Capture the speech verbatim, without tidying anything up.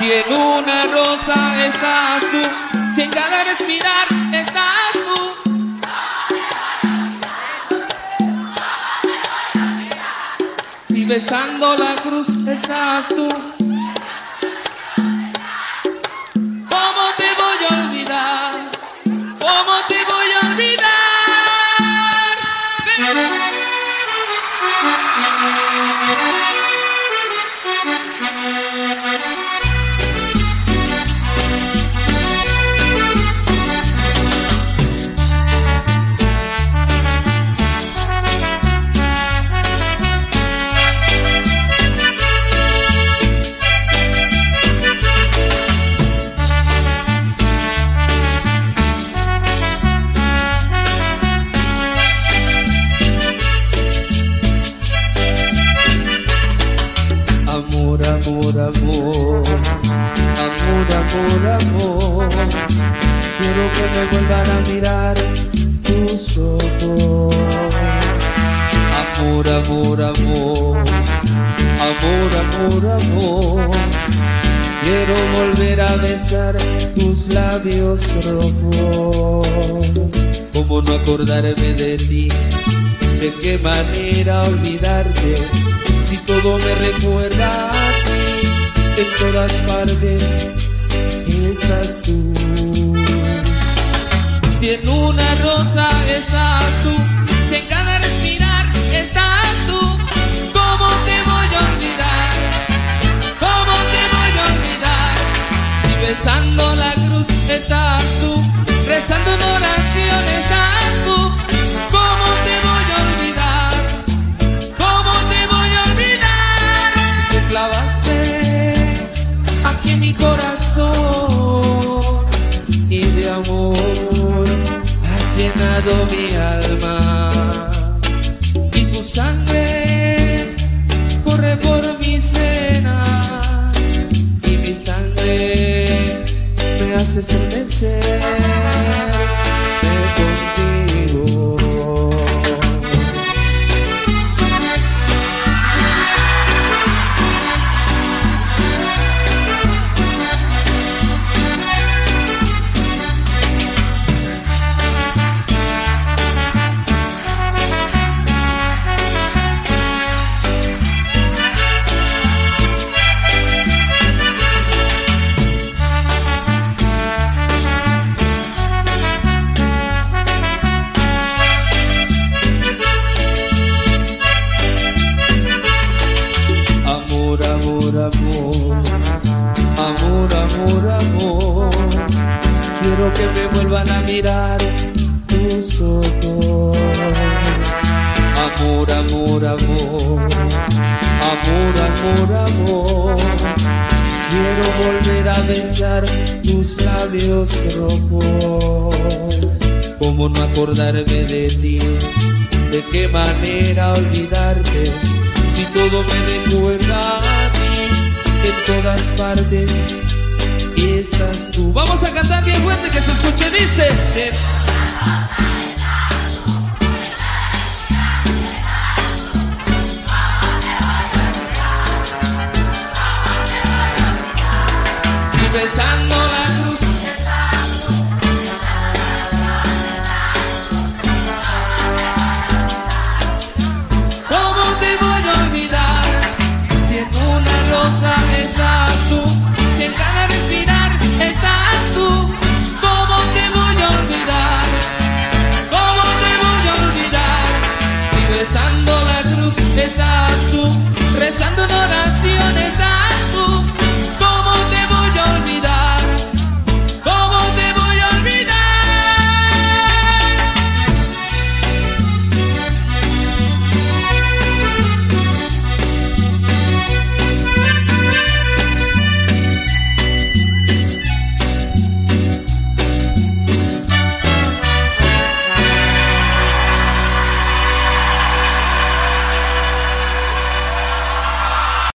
Si en una rosa estás tú, si en cada respirar estás tú. Si besando la cruz estás tú, ¿cómo te voy a olvidar? ¿Cómo te voy a olvidar? Amor, amor, amor, amor, amor, quiero que me vuelvan a mirar tus ojos. Amor, amor, amor, amor, amor, amor, quiero volver a besar tus labios rojos. ¿Cómo no acordarme de ti? ¿De qué manera olvidarte? Si todo me recuerda a ti, en todas partes estás tú. Si en una rosa estás tú, si en cada respirar estás tú, ¿cómo te voy a olvidar? ¿Cómo te voy a olvidar? Si besando la cruz estás tú, rezando en oración estás tú, ¿cómo te voy a olvidar? ¿Cómo te voy a olvidar? Si te clavaste aquí en mi corazón y de amor has llenado mi alma, y tu sangre corre por mis venas, y mi sangre me hace estremecer contigo. Amor, amor, amor, amor, amor, quiero que me vuelvan a mirar tus ojos. Amor, amor, amor, amor, amor, amor, quiero volver a besar tus labios rojos. ¿Cómo no acordarme de ti? ¿De qué manera olvidarte? Si todo me recuerda a ti, en todas partes estás tú. Vamos a cantar bien fuerte que se escuche, dice. Si besando